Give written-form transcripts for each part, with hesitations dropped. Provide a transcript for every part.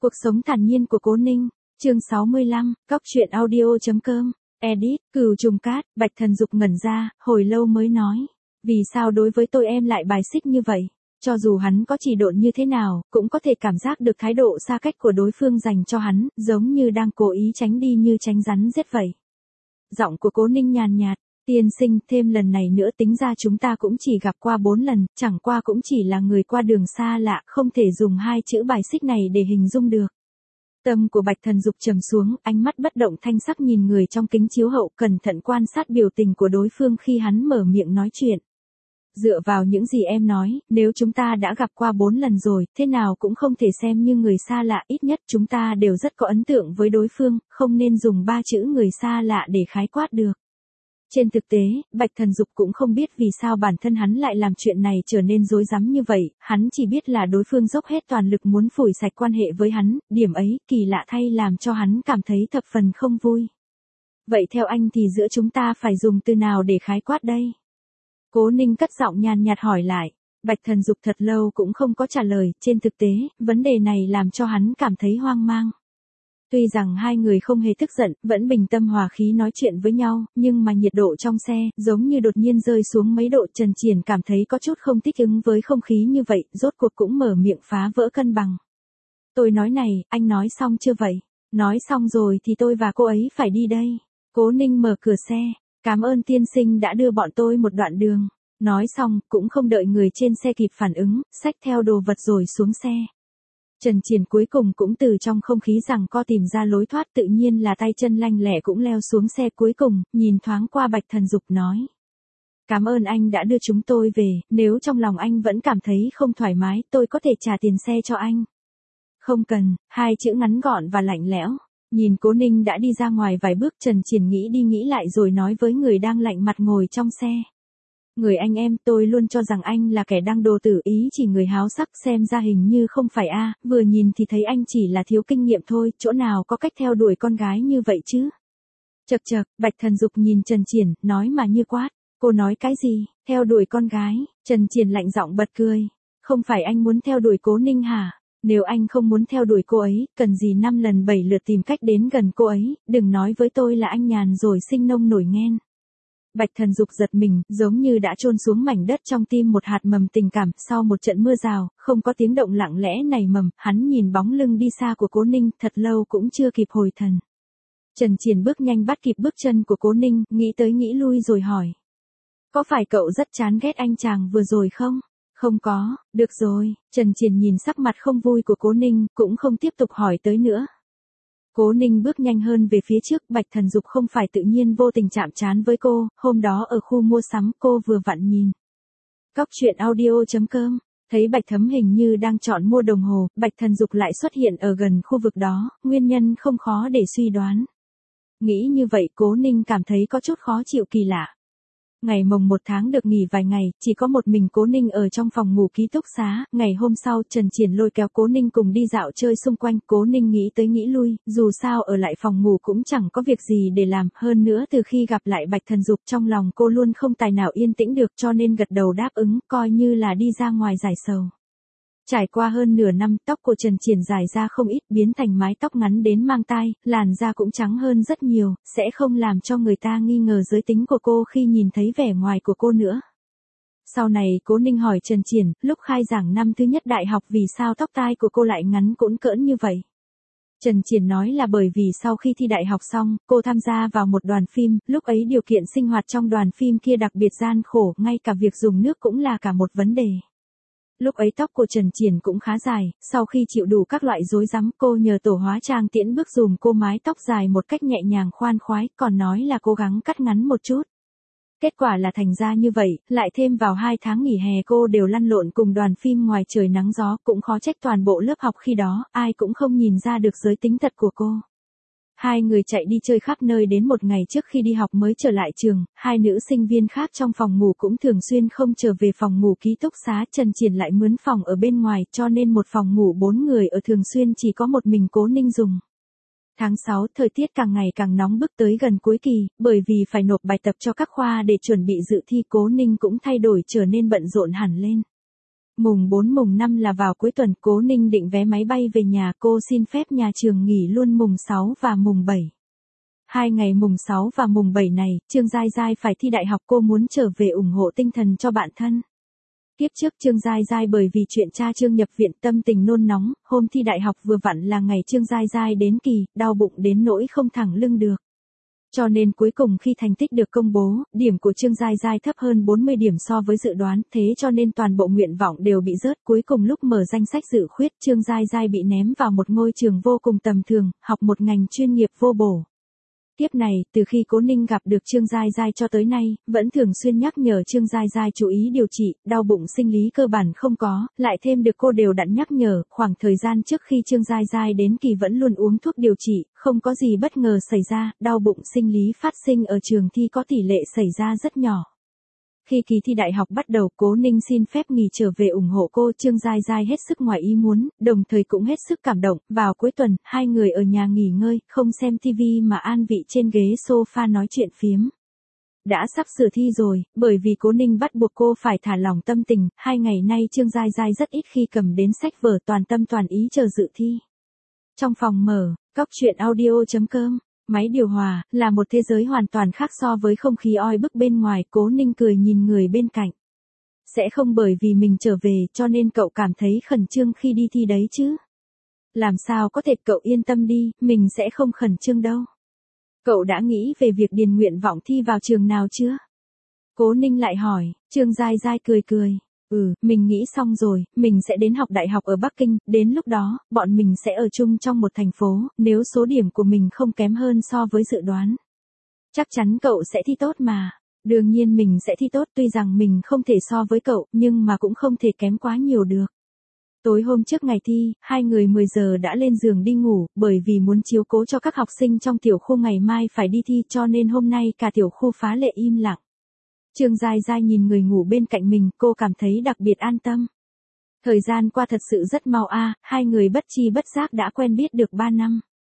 Cuộc sống thản nhiên của Cố Ninh, chương 65, Cóc truyện audio.com, edit, Cửu Trùng Cát, Bạch Thần Dục ngẩn ra, hồi lâu mới nói. Vì sao đối với tôi em lại bài xích như vậy? Cho dù hắn có chỉ độn như thế nào, cũng có thể cảm giác được thái độ xa cách của đối phương dành cho hắn, giống như đang cố ý tránh đi như tránh rắn rết vậy. Giọng của Cố Ninh nhàn nhạt, tiên sinh, thêm lần này nữa tính ra chúng ta cũng chỉ gặp qua 4 lần, chẳng qua cũng chỉ là người qua đường xa lạ, không thể dùng hai chữ bài xích này để hình dung được. Tâm của Bạch Thần Dục trầm xuống, ánh mắt bất động thanh sắc nhìn người trong kính chiếu hậu, cẩn thận quan sát biểu tình của đối phương khi hắn mở miệng nói chuyện. Dựa vào những gì em nói, nếu chúng ta đã gặp qua 4 lần rồi, thế nào cũng không thể xem như người xa lạ, ít nhất chúng ta đều rất có ấn tượng với đối phương, không nên dùng 3 chữ người xa lạ để khái quát được. Trên thực tế, Bạch Thần Dục cũng không biết vì sao bản thân hắn lại làm chuyện này trở nên rối rắm như vậy, hắn chỉ biết là đối phương dốc hết toàn lực muốn phủi sạch quan hệ với hắn, điểm ấy, kỳ lạ thay làm cho hắn cảm thấy thập phần không vui. Vậy theo anh thì giữa chúng ta phải dùng từ nào để khái quát đây? Cố Ninh cất giọng nhàn nhạt hỏi lại. Bạch Thần Dục thật lâu cũng không có trả lời, trên thực tế, vấn đề này làm cho hắn cảm thấy hoang mang. Tuy rằng hai người không hề tức giận, vẫn bình tâm hòa khí nói chuyện với nhau, nhưng mà nhiệt độ trong xe, giống như đột nhiên rơi xuống mấy độ. Trần Triển cảm thấy có chút không thích ứng với không khí như vậy, rốt cuộc cũng mở miệng phá vỡ cân bằng. Tôi nói này, anh nói xong chưa vậy? Nói xong rồi thì tôi và cô ấy phải đi đây. Cố Ninh mở cửa xe, cảm ơn tiên sinh đã đưa bọn tôi một đoạn đường. Nói xong, cũng không đợi người trên xe kịp phản ứng, xách theo đồ vật rồi xuống xe. Trần Triển cuối cùng cũng từ trong không khí giằng co tìm ra lối thoát, tự nhiên là tay chân lanh lẹ cũng leo xuống xe cuối cùng, nhìn thoáng qua Bạch Thần Dục nói. Cảm ơn anh đã đưa chúng tôi về, nếu trong lòng anh vẫn cảm thấy không thoải mái, tôi có thể trả tiền xe cho anh. Không cần, hai chữ ngắn gọn và lạnh lẽo. Nhìn Cố Ninh đã đi ra ngoài vài bước, Trần Triển nghĩ đi nghĩ lại rồi nói với người đang lạnh mặt ngồi trong xe. Người anh em, tôi luôn cho rằng anh là kẻ đăng đồ tử ý chỉ người háo sắc, xem ra hình như không phải a, vừa nhìn thì thấy anh chỉ là thiếu kinh nghiệm thôi, chỗ nào có cách theo đuổi con gái như vậy chứ. Chậc chậc, Bạch Thần Dục nhìn Trần Triển, nói mà như quát, cô nói cái gì, theo đuổi con gái? Trần Triển lạnh giọng bật cười, không phải anh muốn theo đuổi Cố Ninh hả? Nếu anh không muốn theo đuổi cô ấy, cần gì 5 lần 7 lượt tìm cách đến gần cô ấy, đừng nói với tôi là anh nhàn rồi sinh nông nổi ghen. Bạch Thần Dục giật mình, giống như đã chôn xuống mảnh đất trong tim một hạt mầm tình cảm, sau một trận mưa rào, không có tiếng động lặng lẽ nảy mầm, hắn nhìn bóng lưng đi xa của Cố Ninh, thật lâu cũng chưa kịp hồi thần. Trần Triển bước nhanh bắt kịp bước chân của Cố Ninh, nghĩ tới nghĩ lui rồi hỏi. Có phải cậu rất chán ghét anh chàng vừa rồi không? Không có, được rồi, Trần Triển nhìn sắc mặt không vui của Cố Ninh, cũng không tiếp tục hỏi tới nữa. Cố Ninh bước nhanh hơn về phía trước, Bạch Thần Dục không phải tự nhiên vô tình chạm trán với cô, hôm đó ở khu mua sắm cô vừa vặn nhìn. Cóc truyện audio.com, thấy Bạch Thấm hình như đang chọn mua đồng hồ, Bạch Thần Dục lại xuất hiện ở gần khu vực đó, nguyên nhân không khó để suy đoán. Nghĩ như vậy Cố Ninh cảm thấy có chút khó chịu kỳ lạ. Ngày mồng 1 tháng được nghỉ vài ngày, chỉ có một mình Cố Ninh ở trong phòng ngủ ký túc xá, ngày hôm sau Trần Triển lôi kéo Cố Ninh cùng đi dạo chơi xung quanh, Cố Ninh nghĩ tới nghĩ lui, dù sao ở lại phòng ngủ cũng chẳng có việc gì để làm, hơn nữa từ khi gặp lại Bạch Thần Dục trong lòng cô luôn không tài nào yên tĩnh được cho nên gật đầu đáp ứng, coi như là đi ra ngoài giải sầu. Trải qua hơn nửa năm, tóc của Trần Triển dài ra không ít, biến thành mái tóc ngắn đến mang tai, làn da cũng trắng hơn rất nhiều, sẽ không làm cho người ta nghi ngờ giới tính của cô khi nhìn thấy vẻ ngoài của cô nữa. Sau này Cố Ninh hỏi Trần Triển, lúc khai giảng năm thứ nhất đại học vì sao tóc tai của cô lại ngắn cũn cỡn như vậy. Trần Triển nói là bởi vì sau khi thi đại học xong, cô tham gia vào một đoàn phim, lúc ấy điều kiện sinh hoạt trong đoàn phim kia đặc biệt gian khổ, ngay cả việc dùng nước cũng là cả một vấn đề. Lúc ấy tóc của Trần Triển cũng khá dài, sau khi chịu đủ các loại rối rắm, cô nhờ tổ hóa trang tiễn bước dùm cô mái tóc dài một cách nhẹ nhàng khoan khoái, còn nói là cố gắng cắt ngắn một chút. Kết quả là thành ra như vậy, lại thêm vào 2 tháng nghỉ hè cô đều lăn lộn cùng đoàn phim ngoài trời nắng gió, cũng khó trách toàn bộ lớp học khi đó, ai cũng không nhìn ra được giới tính thật của cô. Hai người chạy đi chơi khắp nơi đến một ngày trước khi đi học mới trở lại trường, hai nữ sinh viên khác trong phòng ngủ cũng thường xuyên không trở về phòng ngủ ký túc xá, Trần Triển lại mướn phòng ở bên ngoài cho nên một phòng ngủ 4 người ở thường xuyên chỉ có một mình Cố Ninh dùng. Tháng 6, thời tiết càng ngày càng nóng bức tới gần cuối kỳ, bởi vì phải nộp bài tập cho các khoa để chuẩn bị dự thi, Cố Ninh cũng thay đổi trở nên bận rộn hẳn lên. Mùng 4 mùng 5 là vào cuối tuần, Cố Ninh định vé máy bay về nhà, cô xin phép nhà trường nghỉ luôn mùng 6 và mùng 7. 2 ngày mùng 6 và mùng 7 này, Trương Giai Giai phải thi đại học, cô muốn trở về ủng hộ tinh thần cho bạn thân. Kiếp trước Trương Giai Giai bởi vì chuyện cha Trương nhập viện tâm tình nôn nóng, hôm thi đại học vừa vặn là ngày Trương Giai Giai đến kỳ, đau bụng đến nỗi không thẳng lưng được. Cho nên cuối cùng khi thành tích được công bố, điểm của Trương Giai Giai thấp hơn 40 điểm so với dự đoán, thế cho nên toàn bộ nguyện vọng đều bị rớt. Cuối cùng lúc mở danh sách dự khuyết, Trương Giai Giai bị ném vào một ngôi trường vô cùng tầm thường, học một ngành chuyên nghiệp vô bổ. Tiếp này, từ khi Cố Ninh gặp được Trương Giai Giai cho tới nay, vẫn thường xuyên nhắc nhở Trương Giai Giai chú ý điều trị, đau bụng sinh lý cơ bản không có, lại thêm được cô đều đặn nhắc nhở, khoảng thời gian trước khi Trương Giai Giai đến kỳ vẫn luôn uống thuốc điều trị, không có gì bất ngờ xảy ra, đau bụng sinh lý phát sinh ở trường thi có tỷ lệ xảy ra rất nhỏ. Khi kỳ thi đại học bắt đầu, Cố Ninh xin phép nghỉ trở về ủng hộ cô. Trương Giai Giai hết sức ngoài ý muốn, đồng thời cũng hết sức cảm động. Vào cuối tuần, hai người ở nhà nghỉ ngơi, không xem tivi mà an vị trên ghế sofa nói chuyện phiếm. Đã sắp sửa thi rồi, bởi vì Cố Ninh bắt buộc cô phải thả lỏng tâm tình, 2 ngày nay Trương Giai Giai rất ít khi cầm đến sách vở, toàn tâm toàn ý chờ dự thi. Trong phòng mở, cóc truyện audio.com. Máy điều hòa, là một thế giới hoàn toàn khác so với không khí oi bức bên ngoài. Cố Ninh cười nhìn người bên cạnh. Sẽ không bởi vì mình trở về cho nên cậu cảm thấy khẩn trương khi đi thi đấy chứ? Làm sao có thể, cậu yên tâm đi, mình sẽ không khẩn trương đâu. Cậu đã nghĩ về việc điền nguyện vọng thi vào trường nào chưa? Cố Ninh lại hỏi. Trương Giai Giai cười cười. Mình nghĩ xong rồi, mình sẽ đến học đại học ở Bắc Kinh, đến lúc đó, bọn mình sẽ ở chung trong một thành phố, nếu số điểm của mình không kém hơn so với dự đoán. Chắc chắn cậu sẽ thi tốt mà. Đương nhiên mình sẽ thi tốt, tuy rằng mình không thể so với cậu, nhưng mà cũng không thể kém quá nhiều được. Tối hôm trước ngày thi, hai người 10 giờ đã lên giường đi ngủ, bởi vì muốn chiếu cố cho các học sinh trong tiểu khu ngày mai phải đi thi cho nên hôm nay cả tiểu khu phá lệ im lặng. Trương Giai Giai nhìn người ngủ bên cạnh mình, cô cảm thấy đặc biệt an tâm. Thời gian qua thật sự rất mau hai người bất chi bất giác đã quen biết được 3 năm.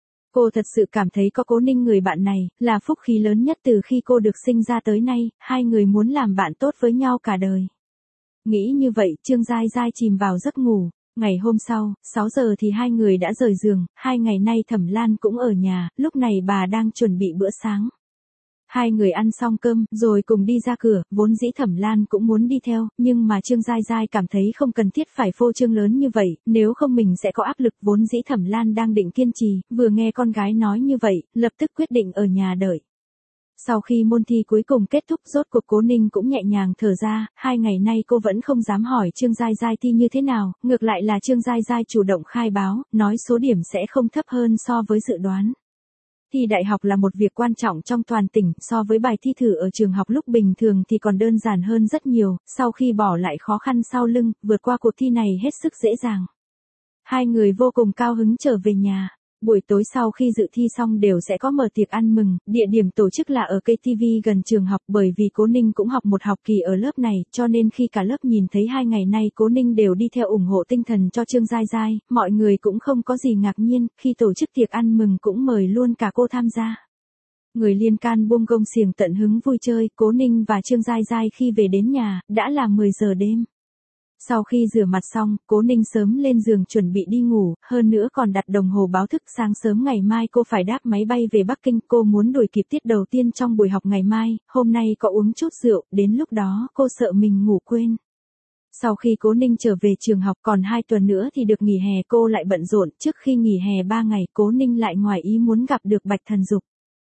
Cô thật sự cảm thấy có Cố Ninh người bạn này, là phúc khí lớn nhất từ khi cô được sinh ra tới nay, hai người muốn làm bạn tốt với nhau cả đời. Nghĩ như vậy, Trương Giai Giai chìm vào giấc ngủ. Ngày hôm sau, 6 giờ thì hai người đã rời giường, 2 ngày nay Thẩm Lan cũng ở nhà, lúc này bà đang chuẩn bị bữa sáng. Hai người ăn xong cơm, rồi cùng đi ra cửa, vốn dĩ Thẩm Lan cũng muốn đi theo, nhưng mà Trương Giai Giai cảm thấy không cần thiết phải phô trương lớn như vậy, nếu không mình sẽ có áp lực. Vốn dĩ Thẩm Lan đang định kiên trì, vừa nghe con gái nói như vậy, lập tức quyết định ở nhà đợi. Sau khi môn thi cuối cùng kết thúc, rốt cuộc Cố Ninh cũng nhẹ nhàng thở ra, 2 ngày nay cô vẫn không dám hỏi Trương Giai Giai thi như thế nào, ngược lại là Trương Giai Giai chủ động khai báo, nói số điểm sẽ không thấp hơn so với dự đoán. Thi đại học là một việc quan trọng trong toàn tỉnh, so với bài thi thử ở trường học lúc bình thường thì còn đơn giản hơn rất nhiều, sau khi bỏ lại khó khăn sau lưng, vượt qua cuộc thi này hết sức dễ dàng. Hai người vô cùng cao hứng trở về nhà. Buổi tối sau khi dự thi xong đều sẽ có mở tiệc ăn mừng, địa điểm tổ chức là ở KTV gần trường học, bởi vì Cố Ninh cũng học một học kỳ ở lớp này, cho nên khi cả lớp nhìn thấy 2 ngày nay Cố Ninh đều đi theo ủng hộ tinh thần cho Trương Giai Giai, mọi người cũng không có gì ngạc nhiên, khi tổ chức tiệc ăn mừng cũng mời luôn cả cô tham gia. Người liên can buông gông xiềng tận hứng vui chơi. Cố Ninh và Trương Giai Giai khi về đến nhà, đã là 10 giờ đêm. Sau khi rửa mặt xong, Cố Ninh sớm lên giường chuẩn bị đi ngủ, hơn nữa còn đặt đồng hồ báo thức. Sáng sớm ngày mai cô phải đáp máy bay về Bắc Kinh, cô muốn đuổi kịp tiết đầu tiên trong buổi học ngày mai, hôm nay có uống chút rượu, đến lúc đó cô sợ mình ngủ quên. Sau khi Cố Ninh trở về trường học còn 2 tuần nữa thì được nghỉ hè, cô lại bận rộn. Trước khi nghỉ hè 3 ngày, Cố Ninh lại ngoài ý muốn gặp được Bạch Thần Dục.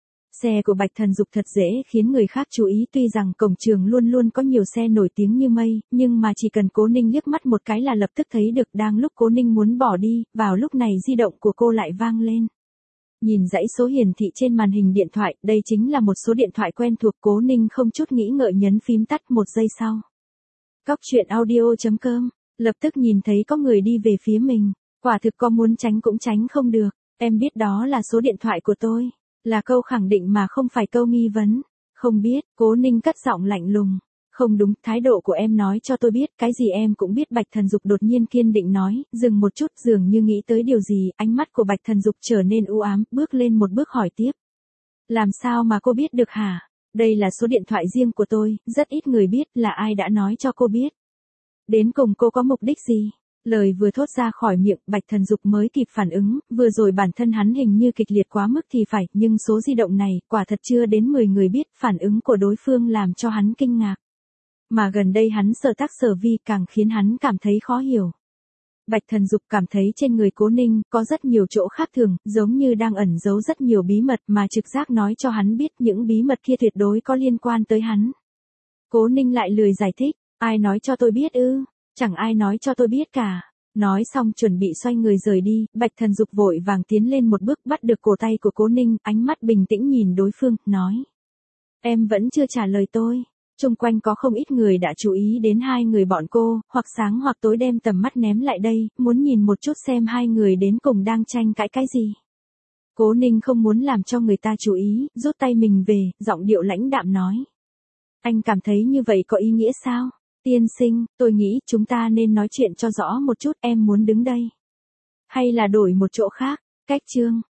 Xe của Bạch Thần Dục thật dễ khiến người khác chú ý, tuy rằng cổng trường luôn luôn có nhiều xe nổi tiếng như mây, nhưng mà chỉ cần Cố Ninh liếc mắt một cái là lập tức thấy được. Đang lúc Cố Ninh muốn bỏ đi, vào lúc này di động của cô lại vang lên. Nhìn dãy số hiển thị trên màn hình điện thoại, đây chính là một số điện thoại quen thuộc. Cố Ninh không chút nghĩ ngợi nhấn phím tắt. 1 giây sau. Cóc truyện audio.com, lập tức nhìn thấy có người đi về phía mình. Quả thực có muốn tránh cũng tránh không được. Em biết đó là số điện thoại của tôi. Là câu khẳng định mà không phải câu nghi vấn. Không biết, Cố Ninh cất giọng lạnh lùng. Không đúng, thái độ của em nói cho tôi biết, cái gì em cũng biết. Bạch Thần Dục đột nhiên kiên định nói, dừng một chút, dường như nghĩ tới điều gì, ánh mắt của Bạch Thần Dục trở nên u ám, bước lên một bước hỏi tiếp. Làm sao mà cô biết được hả? Đây là số điện thoại riêng của tôi, rất ít người biết, là ai đã nói cho cô biết? Đến cùng cô có mục đích gì? Lời vừa thốt ra khỏi miệng, Bạch Thần Dục mới kịp phản ứng, vừa rồi bản thân hắn hình như kịch liệt quá mức thì phải, nhưng số di động này, quả thật chưa đến 10 người biết, phản ứng của đối phương làm cho hắn kinh ngạc. Mà gần đây hắn sở tác sở vi càng khiến hắn cảm thấy khó hiểu. Bạch Thần Dục cảm thấy trên người Cố Ninh có rất nhiều chỗ khác thường, giống như đang ẩn giấu rất nhiều bí mật mà trực giác nói cho hắn biết những bí mật kia tuyệt đối có liên quan tới hắn. Cố Ninh lại lười giải thích, ai nói cho tôi biết ư? Chẳng ai nói cho tôi biết cả. Nói xong chuẩn bị xoay người rời đi, Bạch Thần Dục vội vàng tiến lên một bước bắt được cổ tay của Cố Ninh, ánh mắt bình tĩnh nhìn đối phương, nói. Em vẫn chưa trả lời tôi. Xung quanh có không ít người đã chú ý đến hai người bọn cô, hoặc sáng hoặc tối đem tầm mắt ném lại đây, muốn nhìn một chút xem hai người đến cùng đang tranh cãi cái gì. Cố Ninh không muốn làm cho người ta chú ý, rút tay mình về, giọng điệu lãnh đạm nói. Anh cảm thấy như vậy có ý nghĩa sao? Tiên sinh, tôi nghĩ chúng ta nên nói chuyện cho rõ một chút, em muốn đứng đây. Hay là đổi một chỗ khác? Cách chương.